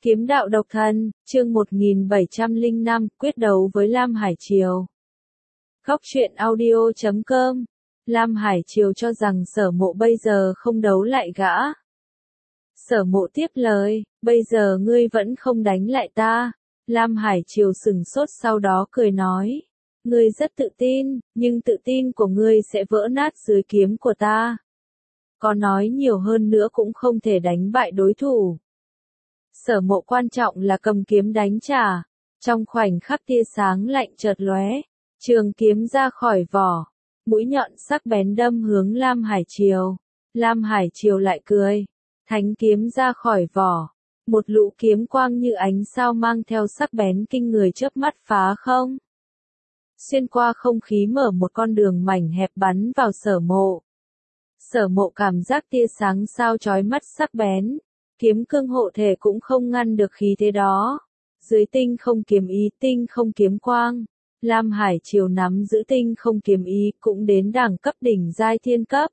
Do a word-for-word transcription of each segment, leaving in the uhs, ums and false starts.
Kiếm đạo độc thân, chương một nghìn bảy trăm lẻ năm, quyết đấu với Lam Hải Triều. Góc truyện audio chấm com. Lam Hải Triều cho rằng Sở Mộ bây giờ không đấu lại gã. Sở Mộ tiếp lời, bây giờ ngươi vẫn không đánh lại ta. Lam Hải Triều sừng sốt sau đó cười nói, ngươi rất tự tin, nhưng tự tin của ngươi sẽ vỡ nát dưới kiếm của ta. Có nói nhiều hơn nữa cũng không thể đánh bại đối thủ. Sở Mộ quan trọng là cầm kiếm đánh trả. Trong khoảnh khắc tia sáng lạnh chợt lóe, trường kiếm ra khỏi vỏ, mũi nhọn sắc bén đâm hướng Lam Hải Triều. Lam Hải Triều lại cười, thánh kiếm ra khỏi vỏ, một lũ kiếm quang như ánh sao mang theo sắc bén kinh người chớp mắt phá không. Xuyên qua không khí mở một con đường mảnh hẹp bắn vào Sở Mộ. Sở Mộ cảm giác tia sáng sao chói mắt sắc bén. Kiếm cương hộ thể cũng không ngăn được khí thế đó. Dưới tinh không kiếm ý, tinh không kiếm quang, Lam Hải Triều nắm giữ tinh không kiếm ý cũng đến đẳng cấp đỉnh giai thiên cấp.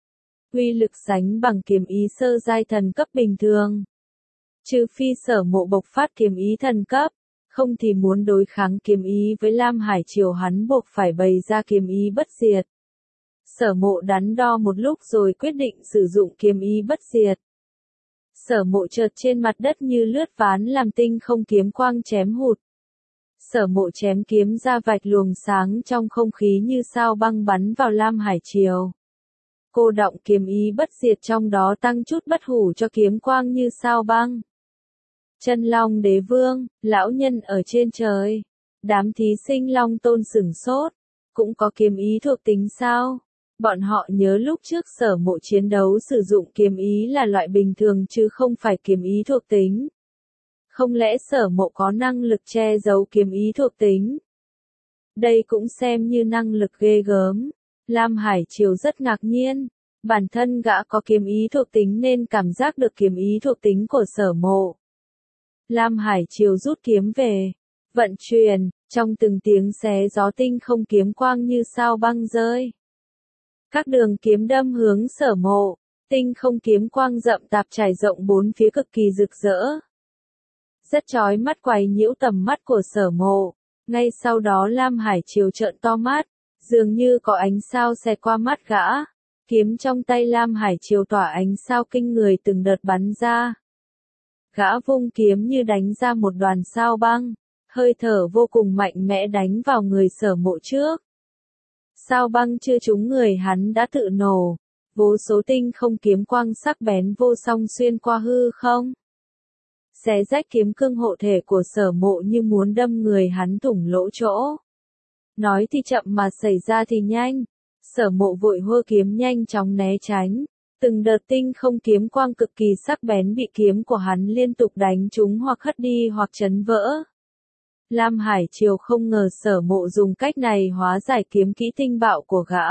Uy lực sánh bằng kiếm ý sơ giai thần cấp bình thường. Trừ phi Sở Mộ bộc phát kiếm ý thần cấp, không thì muốn đối kháng kiếm ý với Lam Hải Triều hắn buộc phải bày ra kiếm ý bất diệt. Sở Mộ đắn đo một lúc rồi quyết định sử dụng kiếm ý bất diệt. Sở Mộ chợt trên mặt đất như lướt ván làm tinh không kiếm quang chém hụt. Sở Mộ chém kiếm ra vạch luồng sáng trong không khí như sao băng bắn vào Lam Hải Triều. Cô động kiếm ý bất diệt trong đó tăng chút bất hủ cho kiếm quang như sao băng. Chân Long Đế Vương, lão nhân ở trên trời. Đám thí sinh Long Tôn sửng sốt, cũng có kiếm ý thuộc tính sao? Bọn họ nhớ lúc trước Sở Mộ chiến đấu sử dụng kiếm ý là loại bình thường chứ không phải kiếm ý thuộc tính. Không lẽ Sở Mộ có năng lực che giấu kiếm ý thuộc tính? Đây cũng xem như năng lực ghê gớm. Lam Hải Triều rất ngạc nhiên. Bản thân gã có kiếm ý thuộc tính nên cảm giác được kiếm ý thuộc tính của Sở Mộ. Lam Hải Triều rút kiếm về. Vận chuyển, trong từng tiếng xé gió tinh không kiếm quang như sao băng rơi. Các đường kiếm đâm hướng Sở Mộ, tinh không kiếm quang rậm rạp trải rộng bốn phía cực kỳ rực rỡ. Rất chói mắt quấy nhiễu tầm mắt của Sở Mộ, ngay sau đó Lam Hải Triều trợn to mắt, dường như có ánh sao xẹt qua mắt gã. Kiếm trong tay Lam Hải Triều tỏa ánh sao kinh người từng đợt bắn ra. Gã vung kiếm như đánh ra một đoàn sao băng, hơi thở vô cùng mạnh mẽ đánh vào người Sở Mộ trước. Sao băng chưa trúng người hắn đã tự nổ, vô số tinh không kiếm quang sắc bén vô song xuyên qua hư không. Xé rách kiếm cương hộ thể của Sở Mộ như muốn đâm người hắn thủng lỗ chỗ. Nói thì chậm mà xảy ra thì nhanh, Sở Mộ vội hô kiếm nhanh chóng né tránh. Từng đợt tinh không kiếm quang cực kỳ sắc bén bị kiếm của hắn liên tục đánh trúng hoặc hất đi hoặc chấn vỡ. Lam Hải Triều không ngờ Sở Mộ dùng cách này hóa giải kiếm kỹ tinh bạo của gã.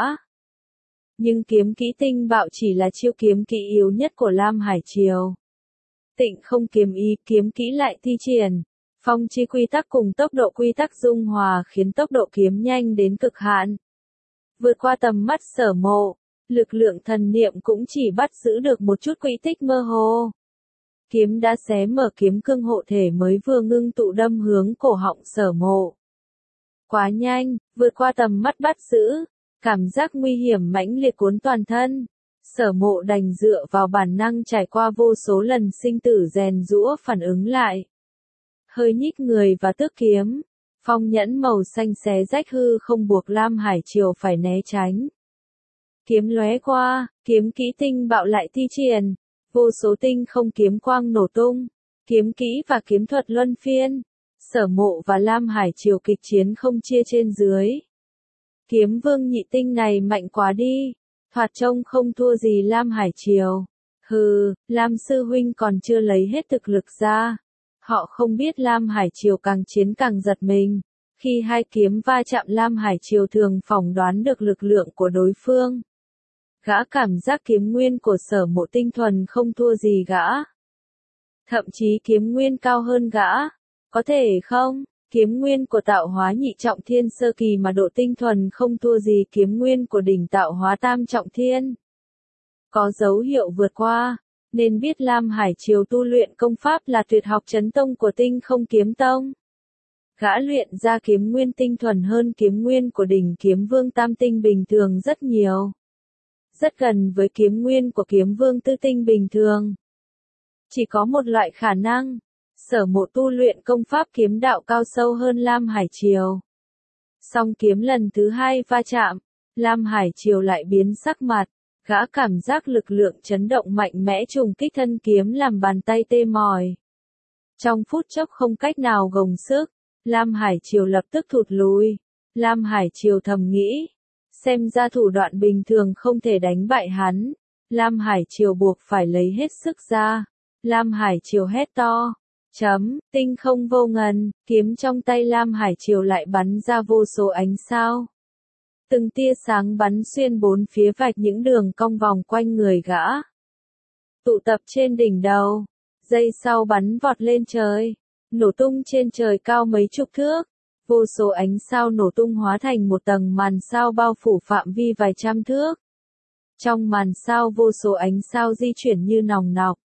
Nhưng kiếm kỹ tinh bạo chỉ là chiêu kiếm kỹ yếu nhất của Lam Hải Triều. Tịnh không kiếm ý, kiếm kỹ lại thi triển. Phong chi quy tắc cùng tốc độ quy tắc dung hòa khiến tốc độ kiếm nhanh đến cực hạn. Vượt qua tầm mắt Sở Mộ, lực lượng thần niệm cũng chỉ bắt giữ được một chút quỹ tích mơ hồ. Kiếm đã xé mở kiếm cương hộ thể mới vừa ngưng tụ đâm hướng cổ họng Sở Mộ. Quá nhanh, vượt qua tầm mắt bắt giữ, cảm giác nguy hiểm mãnh liệt cuốn toàn thân. Sở Mộ đành dựa vào bản năng trải qua vô số lần sinh tử rèn giũa phản ứng lại. Hơi nhích người và tước kiếm, phong nhẫn màu xanh xé rách hư không buộc Lam Hải Triều phải né tránh. Kiếm lóe qua, kiếm kỹ tinh bạo lại thi triển. Vô số tinh không kiếm quang nổ tung, kiếm kỹ và kiếm thuật luân phiên. Sở Mộ và Lam Hải Triều kịch chiến không chia trên dưới. Kiếm vương nhị tinh này mạnh quá đi, thoạt trông không thua gì Lam Hải Triều. Hừ, Lam sư huynh còn chưa lấy hết thực lực ra. Họ không biết Lam Hải Triều càng chiến càng giật mình. Khi hai kiếm va chạm Lam Hải Triều thường phỏng đoán được lực lượng của đối phương. Gã cảm giác kiếm nguyên của Sở Mộ tinh thuần không thua gì gã. Thậm chí kiếm nguyên cao hơn gã. Có thể không? Kiếm nguyên của tạo hóa nhị trọng thiên sơ kỳ mà độ tinh thuần không thua gì kiếm nguyên của đỉnh tạo hóa tam trọng thiên. Có dấu hiệu vượt qua. nên biết Lam Hải Triều tu luyện công pháp là tuyệt học chấn tông của Tinh Không Kiếm Tông. Gã luyện ra kiếm nguyên tinh thuần hơn kiếm nguyên của đỉnh kiếm vương tam tinh bình thường rất nhiều. Rất gần với kiếm nguyên của kiếm vương tư tinh bình thường. Chỉ có một loại khả năng, Sở Mộ tu luyện công pháp kiếm đạo cao sâu hơn Lam Hải Triều. Song kiếm lần thứ hai va chạm, Lam Hải Triều lại biến sắc mặt, gã cảm giác lực lượng chấn động mạnh mẽ trùng kích thân kiếm làm bàn tay tê mỏi. Trong phút chốc không cách nào gồng sức, Lam Hải Triều lập tức thụt lùi. Lam Hải Triều thầm nghĩ, xem ra thủ đoạn bình thường không thể đánh bại hắn. Lam Hải Triều buộc phải lấy hết sức ra. Lam Hải Triều hét to. Chấm, tinh không vô ngần, kiếm trong tay Lam Hải Triều lại bắn ra vô số ánh sao. Từng tia sáng bắn xuyên bốn phía vạch những đường cong vòng quanh người gã. Tụ tập trên đỉnh đầu, giây sau bắn vọt lên trời, nổ tung trên trời cao mấy chục thước. Vô số ánh sao nổ tung hóa thành một tầng màn sao bao phủ phạm vi vài trăm thước. Trong màn sao vô số ánh sao di chuyển như nòng nọc.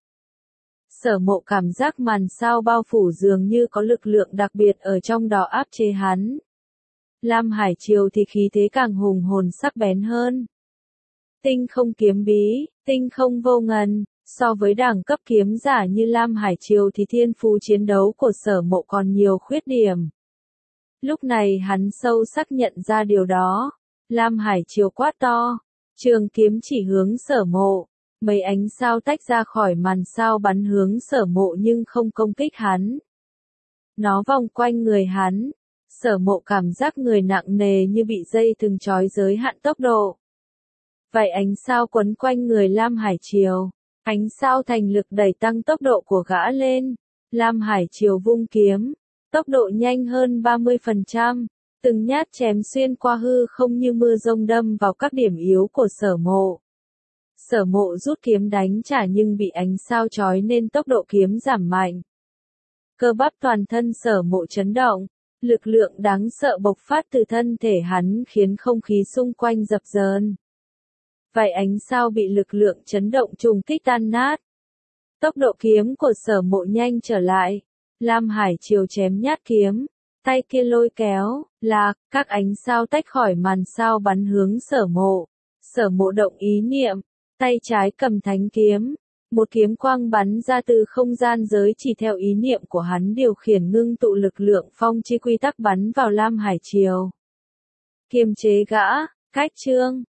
Sở Mộ cảm giác màn sao bao phủ dường như có lực lượng đặc biệt ở trong đó áp chế hắn. Lam Hải Triều thì khí thế càng hùng hồn sắc bén hơn. Tinh không kiếm bí, tinh không vô ngần, so với đẳng cấp kiếm giả như Lam Hải Triều thì thiên phú chiến đấu của Sở Mộ còn nhiều khuyết điểm. Lúc này hắn sâu sắc nhận ra điều đó. Lam Hải Triều quát to, trường kiếm chỉ hướng Sở Mộ. Mấy ánh sao tách ra khỏi màn sao bắn hướng Sở Mộ nhưng không công kích hắn. Nó vòng quanh người hắn. Sở Mộ cảm giác người nặng nề như bị dây thừng trói giới hạn tốc độ. Vậy ánh sao quấn quanh người Lam Hải Triều. Ánh sao thành lực đẩy tăng tốc độ của gã lên. Lam Hải Triều vung kiếm. Tốc độ nhanh hơn ba mươi phần trăm. Từng nhát chém xuyên qua hư không như mưa rông đâm vào các điểm yếu của Sở Mộ. Sở Mộ rút kiếm đánh trả nhưng bị ánh sao trói nên tốc độ kiếm giảm mạnh. Cơ bắp toàn thân Sở Mộ chấn động. Lực lượng đáng sợ bộc phát từ thân thể hắn khiến không khí xung quanh dập dờn. Vài ánh sao bị lực lượng chấn động trùng kích tan nát. Tốc độ kiếm của Sở Mộ nhanh trở lại. Lam Hải Triều chém nhát kiếm. Tay kia lôi kéo, lạc, các ánh sao tách khỏi màn sao bắn hướng Sở Mộ. Sở Mộ động ý niệm. Tay trái cầm thánh kiếm. Một kiếm quang bắn ra từ không gian giới chỉ theo ý niệm của hắn điều khiển ngưng tụ lực lượng phong chi quy tắc bắn vào Lam Hải Triều. Kiềm chế gã, cách chương.